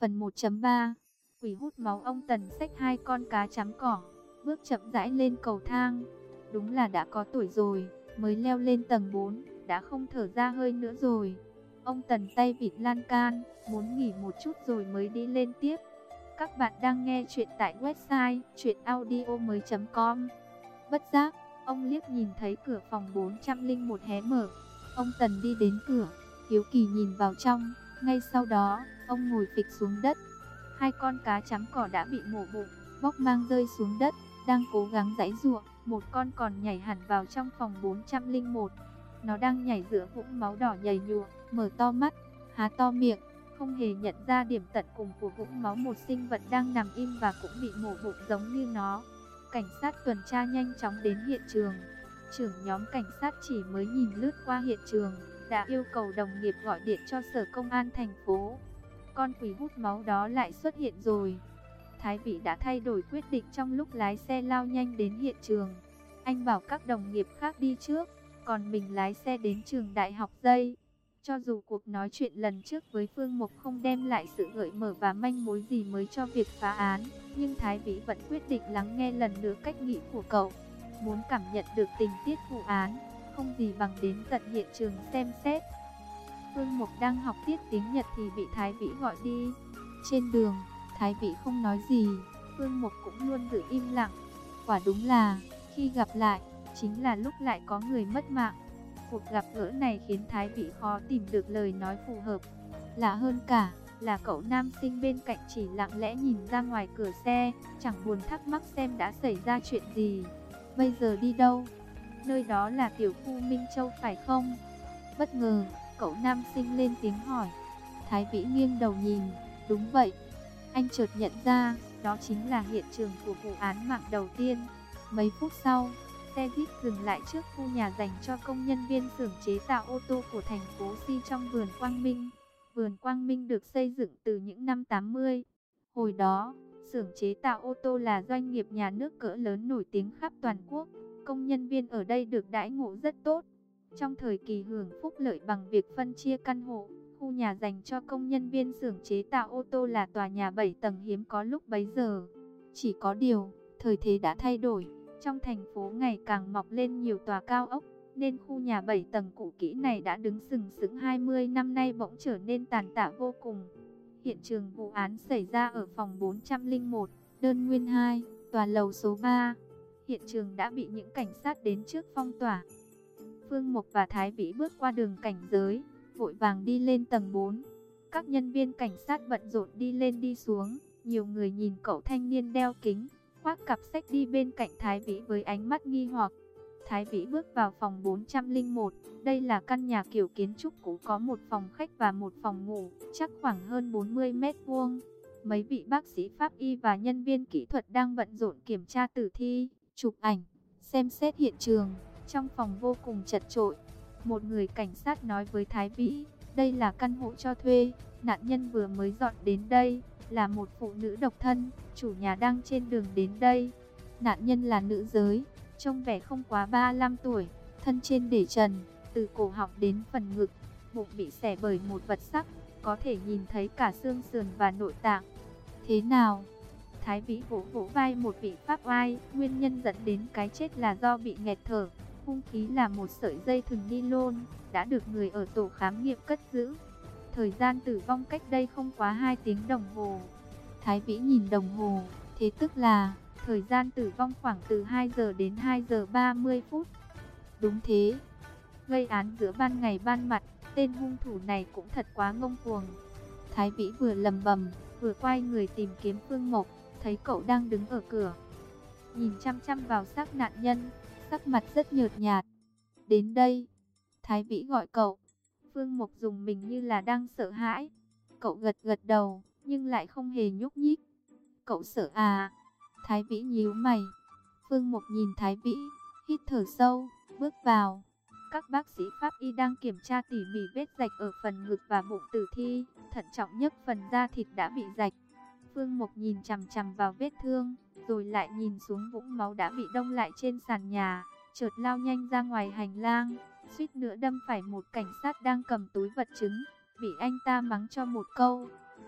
Phần 1.3 Quỷ hút máu. Ông Tần xách hai con cá chấm cỏ, bước chậm rãi lên cầu thang. Đúng là đã có tuổi rồi, mới leo lên tầng 4, đã không thở ra hơi nữa rồi. Ông Tần tay vịn lan can, muốn nghỉ một chút rồi mới đi lên tiếp. Các bạn đang nghe chuyện tại website chuyenaudio.com. Bất giác, ông liếc nhìn thấy cửa phòng 401 hé mở. Ông Tần đi đến cửa, hiếu kỳ nhìn vào trong. Ngay sau đó, ông ngồi phịch xuống đất. Hai con cá chấm cỏ đã bị mổ bụng, bóc mang rơi xuống đất, đang cố gắng giãy giụa. Một con còn nhảy hẳn vào trong phòng 401. Nó đang nhảy giữa vũng máu đỏ nhầy nhụa, mở to mắt, há to miệng, không hề nhận ra điểm tận cùng của vũng máu. Một sinh vật đang nằm im và cũng bị mổ bụng giống như nó. Cảnh sát tuần tra nhanh chóng đến hiện trường. Trưởng nhóm cảnh sát chỉ mới nhìn lướt qua hiện trường, đã yêu cầu đồng nghiệp gọi điện cho sở công an thành phố. Con quỷ hút máu đó lại xuất hiện rồi. Thái Vĩ đã thay đổi quyết định trong lúc lái xe lao nhanh đến hiện trường. Anh bảo các đồng nghiệp khác đi trước, còn mình lái xe đến trường đại học Dây. Cho dù cuộc nói chuyện lần trước với Phương Mộc không đem lại sự gợi mở và manh mối gì mới cho việc phá án, nhưng Thái Vĩ vẫn quyết định lắng nghe lần nữa cách nghĩ của cậu. Muốn cảm nhận được tình tiết vụ án, không gì bằng đến tận hiện trường xem xét. Phương Mộc đang học tiết tiếng Nhật thì bị Thái Vĩ gọi đi. Trên đường, Thái Vĩ không nói gì, Phương Mộc cũng luôn giữ im lặng. Quả đúng là, khi gặp lại, chính là lúc lại có người mất mạng. Cuộc gặp gỡ này khiến Thái Vĩ khó tìm được lời nói phù hợp. Lạ hơn cả là cậu nam sinh bên cạnh chỉ lặng lẽ nhìn ra ngoài cửa xe, chẳng buồn thắc mắc xem đã xảy ra chuyện gì. Bây giờ đi đâu? Nơi đó là tiểu khu Minh Châu phải không? Bất ngờ, cậu nam sinh lên tiếng hỏi. Thái Vĩ nghiêng đầu nhìn, đúng vậy. Anh chợt nhận ra, đó chính là hiện trường của vụ án mạng đầu tiên. Mấy phút sau, xe Jeep dừng lại trước khu nhà dành cho công nhân viên xưởng chế tạo ô tô của thành phố Si trong vườn Quang Minh. Vườn Quang Minh được xây dựng từ những năm 80. Hồi đó, xưởng chế tạo ô tô là doanh nghiệp nhà nước cỡ lớn nổi tiếng khắp toàn quốc. Công nhân viên ở đây được đãi ngộ rất tốt. Trong thời kỳ hưởng phúc lợi bằng việc phân chia căn hộ, khu nhà dành cho công nhân viên xưởng chế tạo ô tô là tòa nhà 7 tầng hiếm có lúc bấy giờ. Chỉ có điều, thời thế đã thay đổi. Trong thành phố ngày càng mọc lên nhiều tòa cao ốc, nên khu nhà 7 tầng cũ kỹ này đã đứng sừng sững 20 năm nay bỗng trở nên tàn tạ vô cùng. Hiện trường vụ án xảy ra ở phòng 401, đơn nguyên 2, tòa lầu số 3. Hiện trường đã bị những cảnh sát đến trước phong tỏa. Phương Mộc và Thái Vĩ bước qua đường cảnh giới, vội vàng đi lên tầng 4. Các nhân viên cảnh sát bận rộn đi lên đi xuống, nhiều người nhìn cậu thanh niên đeo kính, khoác cặp sách đi bên cạnh Thái Vĩ với ánh mắt nghi hoặc. Thái Vĩ bước vào phòng 401, đây là căn nhà kiểu kiến trúc cũ có một phòng khách và một phòng ngủ, chắc khoảng hơn 40 mét vuông. Mấy vị bác sĩ pháp y và nhân viên kỹ thuật đang bận rộn kiểm tra tử thi, chụp ảnh, xem xét hiện trường. Trong phòng vô cùng chật chội. Một người cảnh sát nói với Thái Vĩ, đây là căn hộ cho thuê, nạn nhân vừa mới dọn đến đây, là một phụ nữ độc thân, chủ nhà đang trên đường đến đây. Nạn nhân là nữ giới, trông vẻ không quá 35 tuổi, thân trên để trần, từ cổ họng đến phần ngực, bụng bị xẻ bởi một vật sắc, có thể nhìn thấy cả xương sườn và nội tạng. Thế nào? Thái Vĩ vỗ vỗ vai một vị pháp oai, nguyên nhân dẫn đến cái chết là do bị nghẹt thở. Hung khí là một sợi dây thừng nylon, đã được người ở tổ khám nghiệm cất giữ. Thời gian tử vong cách đây không quá 2 tiếng đồng hồ. Thái Vĩ nhìn đồng hồ, thế tức là thời gian tử vong khoảng từ 2 giờ đến 2 giờ 30 phút. Đúng thế, gây án giữa ban ngày ban mặt, tên hung thủ này cũng thật quá ngông cuồng. Thái Vĩ vừa lầm bầm, vừa quay người tìm kiếm Phương Mộc, thấy cậu đang đứng ở cửa, nhìn chăm chăm vào xác nạn nhân, sắc mặt rất nhợt nhạt. Đến đây, Thái Vĩ gọi cậu. Phương Mộc dùng mình như là đang sợ hãi. Cậu gật gật đầu, nhưng lại không hề nhúc nhích. Cậu sợ à? Thái Vĩ nhíu mày. Phương Mộc nhìn Thái Vĩ, hít thở sâu, bước vào. Các bác sĩ pháp y đang kiểm tra tỉ mỉ vết rạch ở phần ngực và bụng tử thi, thận trọng nhất phần da thịt đã bị rạch. Phương Mộc nhìn chằm chằm vào vết thương, rồi lại nhìn xuống vũng máu đã bị đông lại trên sàn nhà, chợt lao nhanh ra ngoài hành lang, suýt nữa đâm phải một cảnh sát đang cầm túi vật chứng, bị anh ta mắng cho một câu.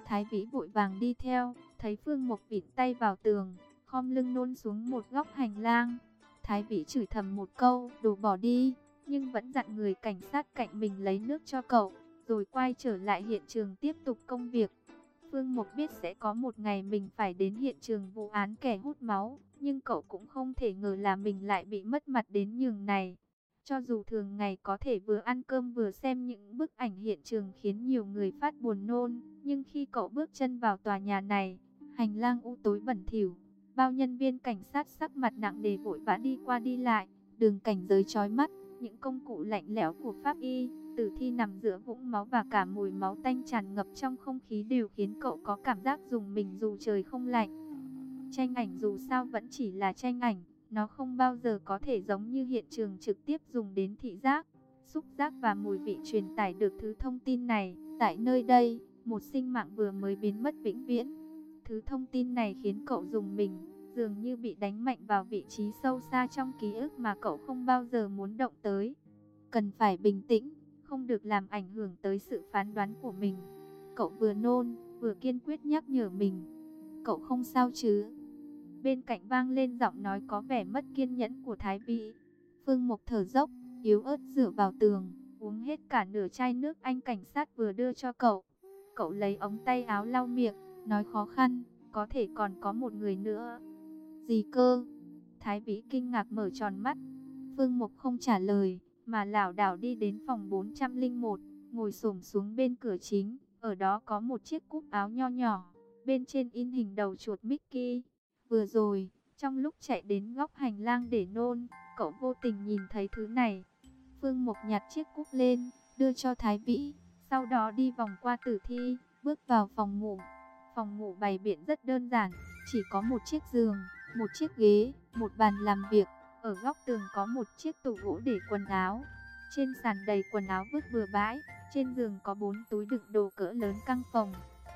Thái Vĩ vội vàng đi theo, thấy Phương Mộc vịn tay vào tường, khom lưng nôn xuống một góc hành lang. Thái Vĩ chửi thầm một câu, đồ bỏ đi, nhưng vẫn dặn người cảnh sát cạnh mình lấy nước cho cậu, rồi quay trở lại hiện trường tiếp tục công việc. Phương Mộc biết sẽ có một ngày mình phải đến hiện trường vụ án kẻ hút máu, nhưng cậu cũng không thể ngờ là mình lại bị mất mặt đến nhường này. Cho dù thường ngày có thể vừa ăn cơm vừa xem những bức ảnh hiện trường khiến nhiều người phát buồn nôn, nhưng khi cậu bước chân vào tòa nhà này, hành lang u tối bẩn thỉu, bao nhân viên cảnh sát sắc mặt nặng nề vội vã đi qua đi lại, đường cảnh giới chói mắt, những công cụ lạnh lẽo của pháp y, tử thi nằm giữa vũng máu và cả mùi máu tanh tràn ngập trong không khí đều khiến cậu có cảm giác rùng mình dù trời không lạnh. Tranh ảnh dù sao vẫn chỉ là tranh ảnh, nó không bao giờ có thể giống như hiện trường trực tiếp dùng đến thị giác, xúc giác và mùi vị truyền tải được thứ thông tin này. Tại nơi đây, một sinh mạng vừa mới biến mất vĩnh viễn. Thứ thông tin này khiến cậu rùng mình, dường như bị đánh mạnh vào vị trí sâu xa trong ký ức mà cậu không bao giờ muốn động tới. Cần phải bình tĩnh, không được làm ảnh hưởng tới sự phán đoán của mình. Cậu vừa nôn, vừa kiên quyết nhắc nhở mình. Cậu không sao chứ? Bên cạnh vang lên giọng nói có vẻ mất kiên nhẫn của Thái Vĩ. Phương Mộc thở dốc, yếu ớt dựa vào tường, uống hết cả nửa chai nước anh cảnh sát vừa đưa cho cậu. Cậu lấy ống tay áo lau miệng, nói khó khăn, có thể còn có một người nữa. Gì cơ? Thái Vĩ kinh ngạc mở tròn mắt. Phương Mộc không trả lời, mà lảo đảo đi đến phòng 401, ngồi xổm xuống bên cửa chính. Ở đó có một chiếc cúc áo nho nhỏ, bên trên in hình đầu chuột Mickey. Vừa rồi, trong lúc chạy đến góc hành lang để nôn, cậu vô tình nhìn thấy thứ này. Phương Mộc nhặt chiếc cúc lên, đưa cho Thái Vĩ, sau đó đi vòng qua tử thi, bước vào phòng ngủ. Phòng ngủ bày biện rất đơn giản, chỉ có một chiếc giường, một chiếc ghế, một bàn làm việc. Ở góc tường có một chiếc tủ gỗ để quần áo. Trên sàn đầy quần áo vứt bừa bãi, trên giường có 4 túi đựng đồ cỡ lớn căng phòng.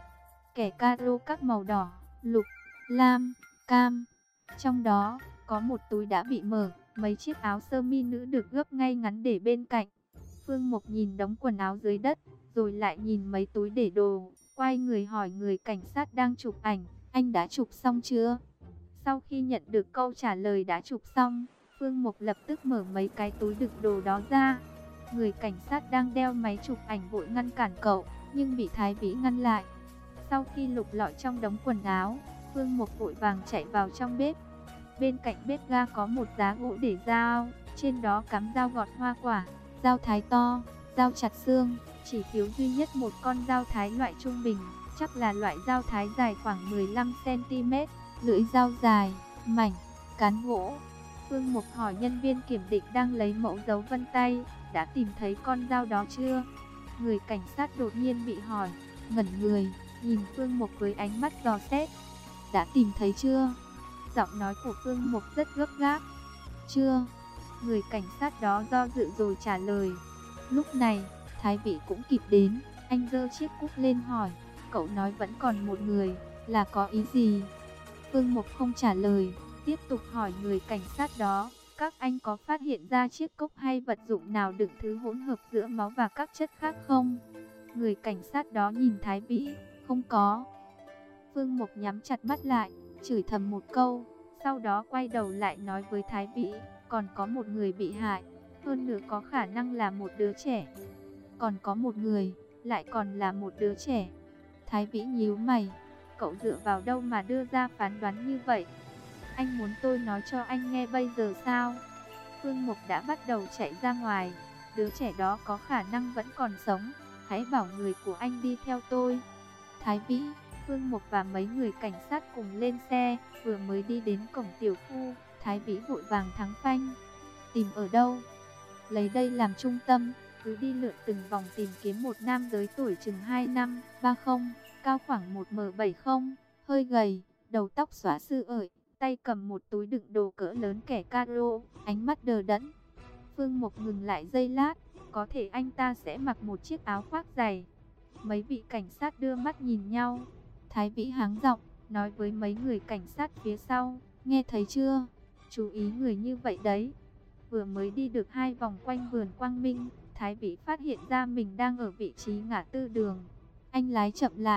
Kẻ caro các màu đỏ, lục, lam, cam. Trong đó, có một túi đã bị mở, mấy chiếc áo sơ mi nữ được gấp ngay ngắn để bên cạnh. Phương Mộc nhìn đống quần áo dưới đất, rồi lại nhìn mấy túi để đồ, quay người hỏi người cảnh sát đang chụp ảnh, anh đã chụp xong chưa? Sau khi nhận được câu trả lời đã chụp xong, Phương Mộc lập tức mở mấy cái túi đựng đồ đó ra. Người cảnh sát đang đeo máy chụp ảnh vội ngăn cản cậu, nhưng bị Thái Vĩ ngăn lại. Sau khi lục lọi trong đống quần áo, Phương Mộc vội vàng chạy vào trong bếp. Bên cạnh bếp ga có một giá gỗ để dao, trên đó cắm dao gọt hoa quả, dao thái to, dao chặt xương, chỉ thiếu duy nhất một con dao thái loại trung bình, chắc là loại dao thái dài khoảng 15 cm, lưỡi dao dài, mảnh, cán gỗ. Phương Mộc hỏi nhân viên kiểm định đang lấy mẫu dấu vân tay, đã tìm thấy con dao đó chưa? Người cảnh sát đột nhiên bị hỏi, ngẩn người, nhìn Phương Mộc với ánh mắt dò xét. Đã tìm thấy chưa? Giọng nói của Phương Mộc rất gấp gáp. Chưa. Người cảnh sát đó do dự rồi trả lời. Lúc này, Thái Vĩ cũng kịp đến, anh giơ chiếc cúc lên hỏi, cậu nói vẫn còn một người, là có ý gì? Phương Mộc không trả lời, tiếp tục hỏi người cảnh sát đó, các anh có phát hiện ra chiếc cốc hay vật dụng nào đựng thứ hỗn hợp giữa máu và các chất khác không? Người cảnh sát đó nhìn Thái Vĩ, không có. Phương Mộc nhắm chặt mắt lại, chửi thầm một câu, sau đó quay đầu lại nói với Thái Vĩ, còn có một người bị hại, hơn nữa có khả năng là một đứa trẻ. Còn có một người, lại còn là một đứa trẻ. Thái Vĩ nhíu mày, cậu dựa vào đâu mà đưa ra phán đoán như vậy? Anh muốn tôi nói cho anh nghe bây giờ sao? Phương Mộc đã bắt đầu chạy ra ngoài, đứa trẻ đó có khả năng vẫn còn sống, hãy bảo người của anh đi theo tôi. Thái Vĩ, Phương Mộc và mấy người cảnh sát cùng lên xe, vừa mới đi đến cổng tiểu khu, Thái Vĩ vội vàng thắng phanh. Tìm ở đâu? Lấy đây làm trung tâm, cứ đi lượn từng vòng tìm kiếm một nam giới tuổi chừng 25-30, cao khoảng 1m70, hơi gầy, đầu tóc xõa sừ ởi, tay cầm một túi đựng đồ cỡ lớn kẻ caro, ánh mắt đờ đẫn. Phương Mộc ngừng lại giây lát, có thể anh ta sẽ mặc một chiếc áo khoác dày. Mấy vị cảnh sát đưa mắt nhìn nhau. Thái Vĩ háng giọng, nói với mấy người cảnh sát phía sau, nghe thấy chưa? Chú ý người như vậy đấy. Vừa mới đi được 2 vòng quanh vườn Quang Minh, Thái Vĩ phát hiện ra mình đang ở vị trí ngã tư đường. Anh lái chậm lại,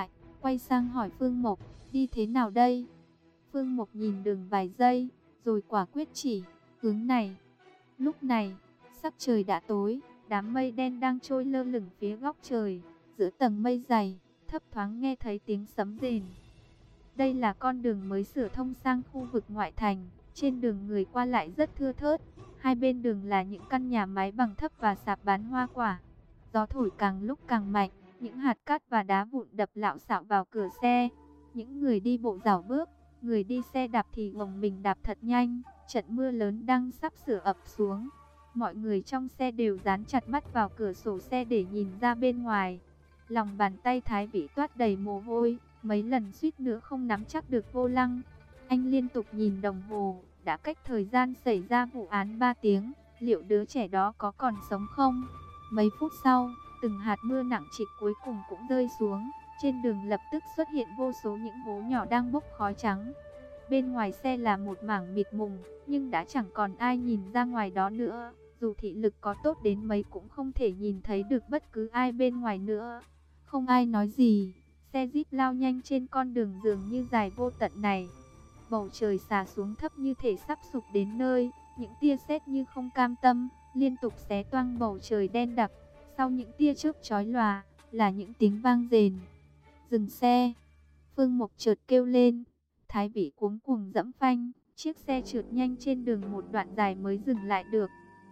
quay sang hỏi Phương Mộc, đi thế nào đây? Phương Mộc nhìn đường vài giây, rồi quả quyết chỉ, hướng này. Lúc này, sắc trời đã tối, đám mây đen đang trôi lơ lửng phía góc trời, giữa tầng mây dày, thấp thoáng nghe thấy tiếng sấm rền. Đây là con đường mới sửa thông sang khu vực ngoại thành, trên đường người qua lại rất thưa thớt, hai bên đường là những căn nhà mái bằng thấp và sạp bán hoa quả. Gió thổi càng lúc càng mạnh, những hạt cát và đá vụn đập lạo xạo vào cửa xe. Những người đi bộ rảo bước, người đi xe đạp thì gồng mình đạp thật nhanh, trận mưa lớn đang sắp sửa ập xuống. Mọi người trong xe đều dán chặt mắt vào cửa sổ xe để nhìn ra bên ngoài. Lòng bàn tay Thái Vĩ toát đầy mồ hôi, mấy lần suýt nữa không nắm chắc được vô lăng. Anh liên tục nhìn đồng hồ, đã cách thời gian xảy ra vụ án 3 tiếng, liệu đứa trẻ đó có còn sống không? Mấy phút sau, từng hạt mưa nặng trịch cuối cùng cũng rơi xuống, trên đường lập tức xuất hiện vô số những hố nhỏ đang bốc khói trắng. Bên ngoài xe là một mảng mịt mùng, nhưng đã chẳng còn ai nhìn ra ngoài đó nữa. Dù thị lực có tốt đến mấy cũng không thể nhìn thấy được bất cứ ai bên ngoài nữa. Không ai nói gì, xe Jeep lao nhanh trên con đường dường như dài vô tận này. Bầu trời xà xuống thấp như thể sắp sụp đến nơi, những tia sét như không cam tâm, liên tục xé toang bầu trời đen đặc. Sau những tia chớp chói lòa, là những tiếng vang rền. Dừng xe, Phương Mộc chợt kêu lên. Thái Vĩ cuống cuồng giẫm phanh, chiếc xe trượt nhanh trên đường một đoạn dài mới dừng lại được.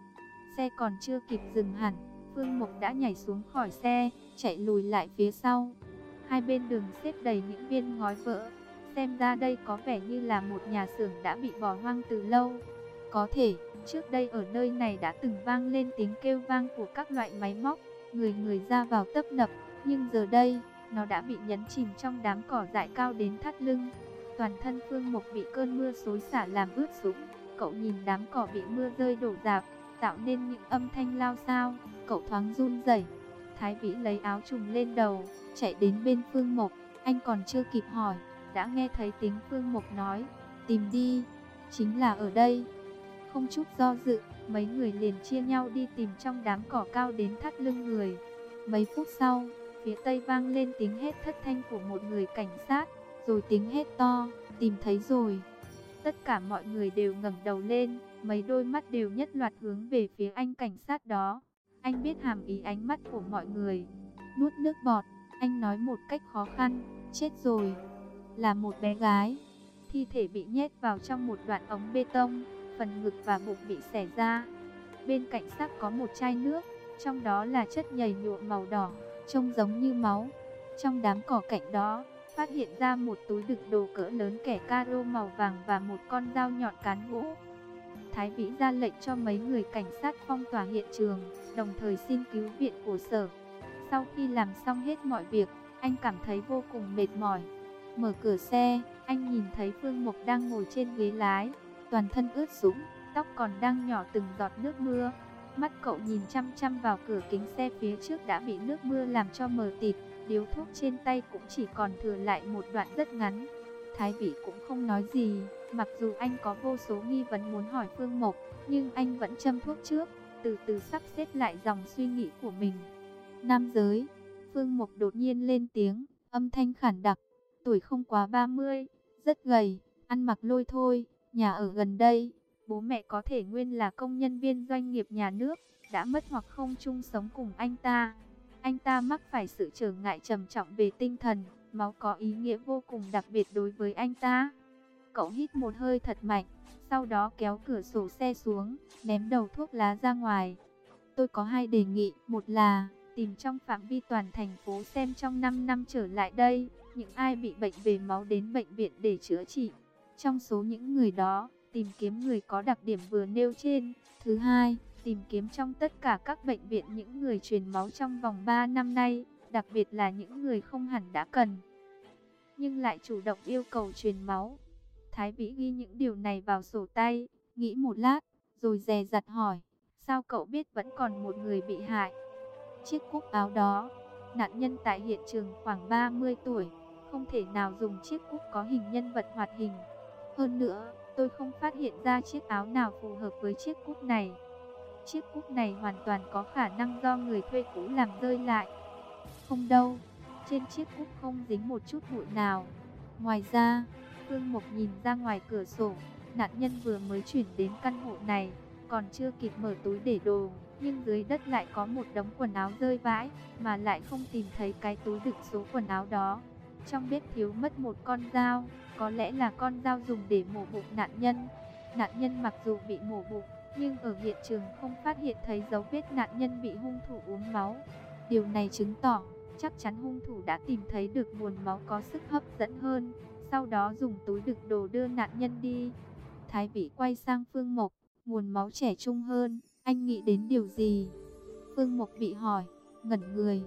Xe còn chưa kịp dừng hẳn, Phương Mộc đã nhảy xuống khỏi xe, chạy lùi lại phía sau. Hai bên đường xếp đầy những viên ngói vỡ, xem ra đây có vẻ như là một nhà xưởng đã bị bỏ hoang từ lâu. Có thể, trước đây ở nơi này đã từng vang lên tiếng kêu vang của các loại máy móc, người người ra vào tấp nập, nhưng giờ đây, nó đã bị nhấn chìm trong đám cỏ dại cao đến thắt lưng. Toàn thân Phương Mộc bị cơn mưa xối xả làm ướt sũng, cậu nhìn đám cỏ bị mưa rơi đổ rạp, tạo nên những âm thanh lao xao, cậu thoáng run rẩy. Thái Vĩ lấy áo trùm lên đầu, chạy đến bên Phương Mộc, anh còn chưa kịp hỏi, đã nghe thấy tiếng Phương Mộc nói, tìm đi, chính là ở đây. Không chút do dự, mấy người liền chia nhau đi tìm trong đám cỏ cao đến thắt lưng người. Mấy phút sau, phía tây vang lên tiếng hét thất thanh của một người cảnh sát, rồi tiếng hét to, tìm thấy rồi. Tất cả mọi người đều ngẩng đầu lên, mấy đôi mắt đều nhất loạt hướng về phía anh cảnh sát đó. Anh biết hàm ý ánh mắt của mọi người. Nuốt nước bọt, anh nói một cách khó khăn, chết rồi. Là một bé gái. Thi thể bị nhét vào trong một đoạn ống bê tông, phần ngực và bụng bị xẻ ra. Bên cạnh xác có một chai nước, trong đó là chất nhầy nhụa màu đỏ, trông giống như máu. Trong đám cỏ cạnh đó, phát hiện ra một túi đựng đồ cỡ lớn kẻ caro màu vàng và một con dao nhọn cán gỗ. Thái Vĩ ra lệnh cho mấy người cảnh sát phong tỏa hiện trường, đồng thời xin cứu viện của sở. Sau khi làm xong hết mọi việc, anh cảm thấy vô cùng mệt mỏi. Mở cửa xe, anh nhìn thấy Phương Mộc đang ngồi trên ghế lái, toàn thân ướt sũng, tóc còn đang nhỏ từng giọt nước mưa. Mắt cậu nhìn chăm chăm vào cửa kính xe phía trước đã bị nước mưa làm cho mờ tịt, điếu thuốc trên tay cũng chỉ còn thừa lại một đoạn rất ngắn. Thái Vĩ cũng không nói gì, mặc dù anh có vô số nghi vấn muốn hỏi Phương Mộc, nhưng anh vẫn châm thuốc trước, từ từ sắp xếp lại dòng suy nghĩ của mình. Nam giới, Phương Mộc đột nhiên lên tiếng, âm thanh khản đặc, tuổi không quá 30, rất gầy, ăn mặc lôi thôi, nhà ở gần đây. Bố mẹ có thể nguyên là công nhân viên doanh nghiệp nhà nước, đã mất hoặc không chung sống cùng anh ta. Anh ta mắc phải sự trở ngại trầm trọng về tinh thần, máu có ý nghĩa vô cùng đặc biệt đối với anh ta. Cậu hít một hơi thật mạnh, sau đó kéo cửa sổ xe xuống, ném đầu thuốc lá ra ngoài. Tôi có hai đề nghị, một là tìm trong phạm vi toàn thành phố xem trong 5 năm trở lại đây, những ai bị bệnh về máu đến bệnh viện để chữa trị. Trong số những người đó, tìm kiếm người có đặc điểm vừa nêu trên. Thứ hai, tìm kiếm trong tất cả các bệnh viện những người truyền máu trong vòng 3 năm nay, đặc biệt là những người không hẳn đã cần, nhưng lại chủ động yêu cầu truyền máu. Thái Vĩ ghi những điều này vào sổ tay, nghĩ một lát, rồi dè dặt hỏi, sao cậu biết vẫn còn một người bị hại? Chiếc cúc áo đó, nạn nhân tại hiện trường khoảng 30 tuổi, không thể nào dùng chiếc cúc có hình nhân vật hoạt hình. Hơn nữa, tôi không phát hiện ra chiếc áo nào phù hợp với chiếc cúc này. Chiếc cúc này hoàn toàn có khả năng do người thuê cũ làm rơi lại. Không đâu, trên chiếc cúp không dính một chút bụi nào. Ngoài ra, Phương Mộc nhìn ra ngoài cửa sổ, nạn nhân vừa mới chuyển đến căn hộ này, còn chưa kịp mở túi để đồ, nhưng dưới đất lại có một đống quần áo rơi vãi, mà lại không tìm thấy cái túi đựng số quần áo đó. Trong bếp thiếu mất một con dao, có lẽ là con dao dùng để mổ bụng nạn nhân. Nạn nhân mặc dù bị mổ bụng, nhưng ở hiện trường không phát hiện thấy dấu vết nạn nhân bị hung thủ uống máu. Điều này chứng tỏ, chắc chắn hung thủ đã tìm thấy được nguồn máu có sức hấp dẫn hơn, sau đó dùng túi đựng đồ đưa nạn nhân đi. Thái Vĩ quay sang Phương Mộc, nguồn máu trẻ trung hơn, anh nghĩ đến điều gì? Phương Mộc bị hỏi, ngẩn người,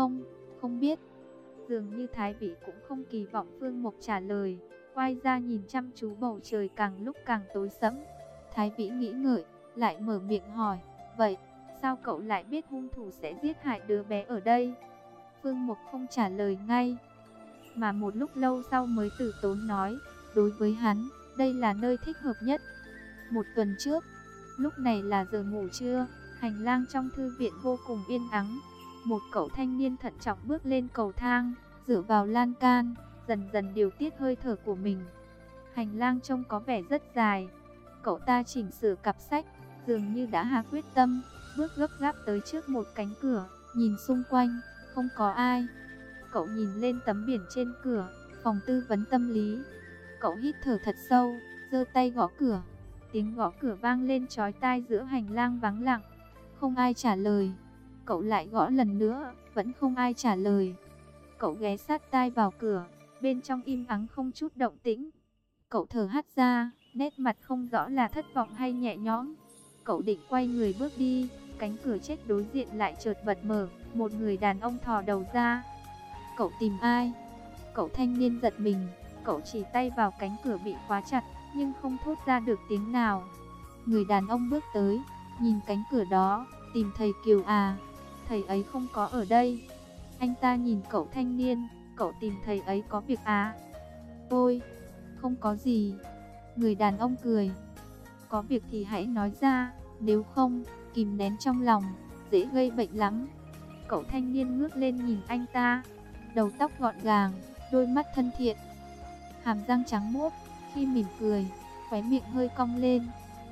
không biết. Dường như Thái Vĩ cũng không kỳ vọng Phương Mộc trả lời, quay ra nhìn chăm chú bầu trời càng lúc càng tối sẫm. Thái Vĩ nghĩ ngợi, lại mở miệng hỏi, vậy, sao cậu lại biết hung thủ sẽ giết hại đứa bé ở đây? Phương Mộc không trả lời ngay, mà một lúc lâu sau mới từ tốn nói, đối với hắn, đây là nơi thích hợp nhất. Một tuần trước, lúc này là giờ ngủ trưa, hành lang trong thư viện vô cùng yên ắng. Một cậu thanh niên thận trọng bước lên cầu thang, dựa vào lan can, dần dần điều tiết hơi thở của mình. Hành lang trông có vẻ rất dài. Cậu ta chỉnh sửa cặp sách, dường như đã hạ quyết tâm, bước gấp gáp tới trước một cánh cửa, nhìn xung quanh, không có ai. Cậu nhìn lên tấm biển trên cửa, phòng tư vấn tâm lý. Cậu hít thở thật sâu, giơ tay gõ cửa. Tiếng gõ cửa vang lên chói tai giữa hành lang vắng lặng. Không ai trả lời. Cậu lại gõ lần nữa, vẫn không ai trả lời. Cậu ghé sát tai vào cửa, bên trong im ắng không chút động tĩnh. Cậu thở hắt ra, nét mặt không rõ là thất vọng hay nhẹ nhõm. Cậu định quay người bước đi, cánh cửa chết đối diện lại chợt bật mở, một người đàn ông thò đầu ra. Cậu tìm ai? Cậu thanh niên giật mình, cậu chỉ tay vào cánh cửa bị khóa chặt, nhưng không thốt ra được tiếng nào. Người đàn ông bước tới, nhìn cánh cửa đó, tìm thầy Kiều à? Thầy ấy không có ở đây. Anh ta nhìn cậu thanh niên, cậu tìm thầy ấy có việc à? Ôi, không có gì. Người đàn ông cười. Có việc thì hãy nói ra, nếu không, kìm nén trong lòng, dễ gây bệnh lắm. Cậu thanh niên ngước lên nhìn anh ta, đầu tóc gọn gàng, đôi mắt thân thiện, hàm răng trắng muốt, khi mỉm cười, khóe miệng hơi cong lên.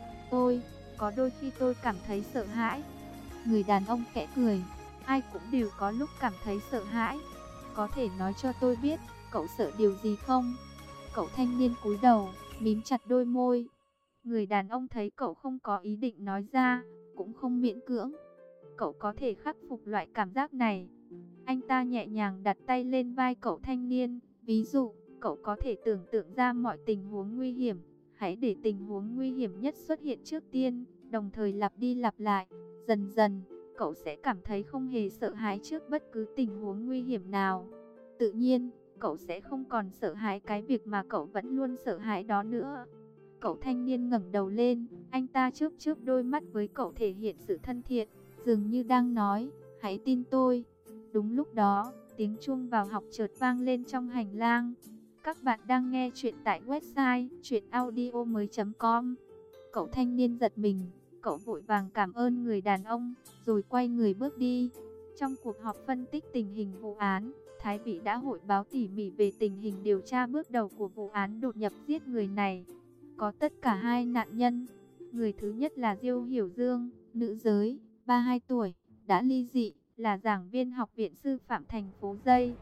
Ôi, có đôi khi tôi cảm thấy sợ hãi. Người đàn ông khẽ cười, ai cũng đều có lúc cảm thấy sợ hãi. Có thể nói cho tôi biết, cậu sợ điều gì không? Cậu thanh niên cúi đầu, mím chặt đôi môi. Người đàn ông thấy cậu không có ý định nói ra, cũng không miễn cưỡng. Cậu có thể khắc phục loại cảm giác này. Anh ta nhẹ nhàng đặt tay lên vai cậu thanh niên. Ví dụ, cậu có thể tưởng tượng ra mọi tình huống nguy hiểm. Hãy để tình huống nguy hiểm nhất xuất hiện trước tiên, đồng thời lặp đi lặp lại. Dần dần, cậu sẽ cảm thấy không hề sợ hãi trước bất cứ tình huống nguy hiểm nào. Tự nhiên, cậu sẽ không còn sợ hãi cái việc mà cậu vẫn luôn sợ hãi đó nữa. Cậu thanh niên ngẩng đầu lên, anh ta chớp chớp đôi mắt với cậu thể hiện sự thân thiện, dường như đang nói, hãy tin tôi. Đúng lúc đó, tiếng chuông vào học chợt vang lên trong hành lang. Các bạn đang nghe chuyện tại website chuyenaudio.com. Cậu thanh niên giật mình, cậu vội vàng cảm ơn người đàn ông, rồi quay người bước đi. Trong cuộc họp phân tích tình hình vụ án, Thái Vĩ đã hội báo tỉ mỉ về tình hình điều tra bước đầu của vụ án đột nhập giết người này. Có tất cả hai nạn nhân. Người thứ nhất là Diêu Hiểu Dương, nữ giới, 32 tuổi, đã ly dị, là giảng viên học viện sư phạm thành phố Dây.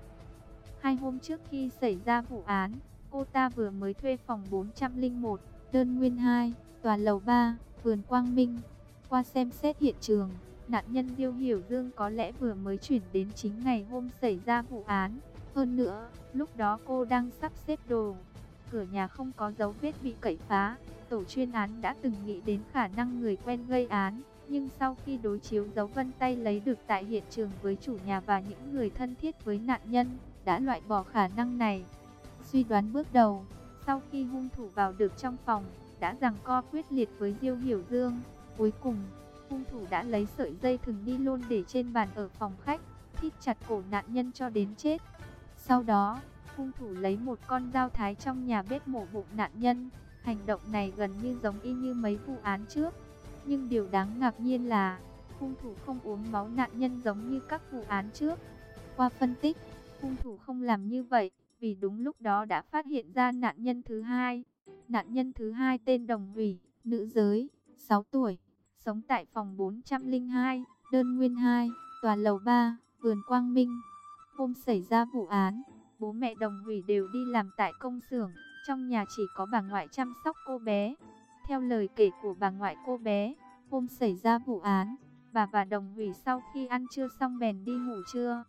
2 hôm trước khi xảy ra vụ án, cô ta vừa mới thuê phòng 401, đơn nguyên 2, tòa lầu 3, vườn Quang Minh. Qua xem xét hiện trường, nạn nhân Diêu Hiểu Dương có lẽ vừa mới chuyển đến chính ngày hôm xảy ra vụ án. Hơn nữa, lúc đó cô đang sắp xếp đồ. Cửa nhà không có dấu vết bị cậy phá. Tổ chuyên án đã từng nghĩ đến khả năng người quen gây án, nhưng sau khi đối chiếu dấu vân tay lấy được tại hiện trường với chủ nhà và những người thân thiết với nạn nhân, đã loại bỏ khả năng này. Suy đoán bước đầu, sau khi hung thủ vào được trong phòng, đã giằng co quyết liệt với Diêu Hiểu Dương. Cuối cùng, hung thủ đã lấy sợi dây thừng ni lông để trên bàn ở phòng khách, thít chặt cổ nạn nhân cho đến chết. Sau đó, hung thủ lấy một con dao thái trong nhà bếp mổ bụng nạn nhân. Hành động này gần như giống y như mấy vụ án trước. Nhưng điều đáng ngạc nhiên là, hung thủ không uống máu nạn nhân giống như các vụ án trước. Qua phân tích, Hung thủ không làm như vậy, vì đúng lúc đó đã phát hiện ra nạn nhân thứ hai. Nạn nhân thứ hai tên Đồng Hủy, nữ giới, 6 tuổi, sống tại phòng 402, đơn nguyên 2, tòa lầu 3, vườn Quang Minh. Hôm xảy ra vụ án, bố mẹ Đồng Hủy đều đi làm tại công xưởng, trong nhà chỉ có bà ngoại chăm sóc cô bé. Theo lời kể của bà ngoại cô bé, hôm xảy ra vụ án, bà và Đồng Hủy sau khi ăn trưa xong bèn đi ngủ trưa.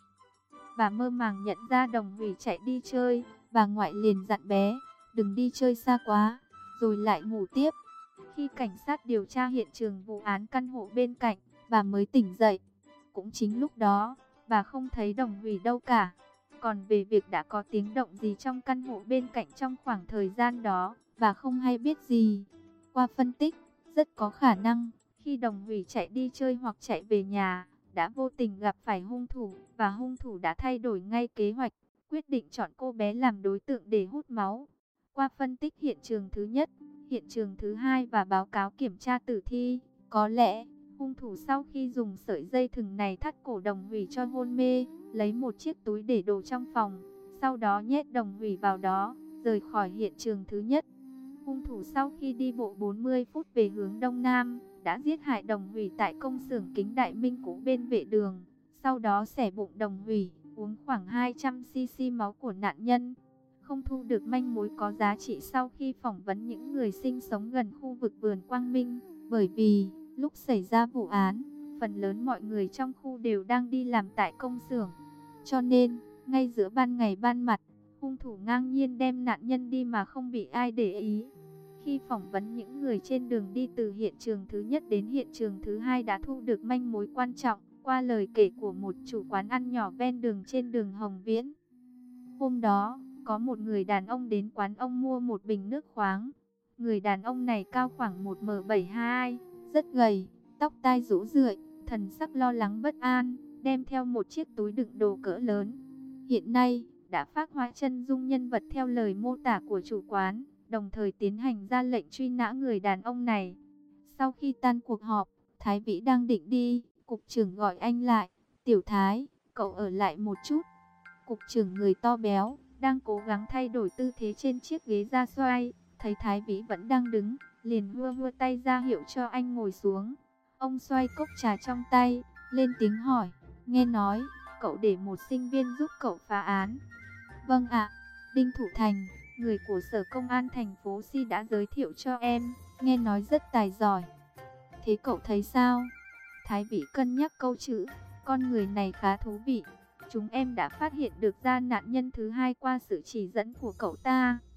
Bà mơ màng nhận ra Đồng Hủy chạy đi chơi, bà ngoại liền dặn bé, đừng đi chơi xa quá, rồi lại ngủ tiếp. Khi cảnh sát điều tra hiện trường vụ án căn hộ bên cạnh, bà mới tỉnh dậy. Cũng chính lúc đó, bà không thấy Đồng Hủy đâu cả. Còn về việc đã có tiếng động gì trong căn hộ bên cạnh trong khoảng thời gian đó, bà không hay biết gì. Qua phân tích, rất có khả năng, khi Đồng Hủy chạy đi chơi hoặc chạy về nhà, đã vô tình gặp phải hung thủ, và hung thủ đã thay đổi ngay kế hoạch, quyết định chọn cô bé làm đối tượng để hút máu. Qua phân tích hiện trường thứ nhất, hiện trường thứ hai và báo cáo kiểm tra tử thi, có lẽ hung thủ sau khi dùng sợi dây thừng này thắt cổ Đồng Hủy cho hôn mê, lấy một chiếc túi để đồ trong phòng, sau đó nhét Đồng Hủy vào đó, rời khỏi hiện trường thứ nhất. Hung thủ sau khi đi bộ 40 phút về hướng đông nam, đã giết hại Đồng Hủy tại công xưởng kính Đại Minh cũ bên vệ đường, sau đó xẻ bụng Đồng Hủy, uống khoảng 200cc máu của nạn nhân. Không thu được manh mối có giá trị sau khi phỏng vấn những người sinh sống gần khu vực vườn Quang Minh, bởi vì lúc xảy ra vụ án, phần lớn mọi người trong khu đều đang đi làm tại công xưởng. Cho nên, ngay giữa ban ngày ban mặt, hung thủ ngang nhiên đem nạn nhân đi mà không bị ai để ý. Khi phỏng vấn những người trên đường đi từ hiện trường thứ nhất đến hiện trường thứ hai đã thu được manh mối quan trọng, qua lời kể của một chủ quán ăn nhỏ ven đường trên đường Hồng Viễn. Hôm đó, có một người đàn ông đến quán ông mua một bình nước khoáng. Người đàn ông này cao khoảng 1m72, rất gầy, tóc tai rũ rượi, thần sắc lo lắng bất an, đem theo một chiếc túi đựng đồ cỡ lớn. Hiện nay, đã phác họa chân dung nhân vật theo lời mô tả của chủ quán, đồng thời tiến hành ra lệnh truy nã người đàn ông này. Sau khi tan cuộc họp, Thái Vĩ đang định đi, cục trưởng gọi anh lại. Tiểu Thái, cậu ở lại một chút. Cục trưởng người to béo, đang cố gắng thay đổi tư thế trên chiếc ghế da xoay, thấy Thái Vĩ vẫn đang đứng, liền vươn tay ra hiệu cho anh ngồi xuống. Ông xoay cốc trà trong tay, lên tiếng hỏi, nghe nói, cậu để một sinh viên giúp cậu phá án. Vâng ạ, Đinh Thủ Thành, người của Sở Công an thành phố Si đã giới thiệu cho em, nghe nói rất tài giỏi. Thế cậu thấy sao? Thái Vĩ cân nhắc câu chữ, con người này khá thú vị. Chúng em đã phát hiện được ra nạn nhân thứ hai qua sự chỉ dẫn của cậu ta.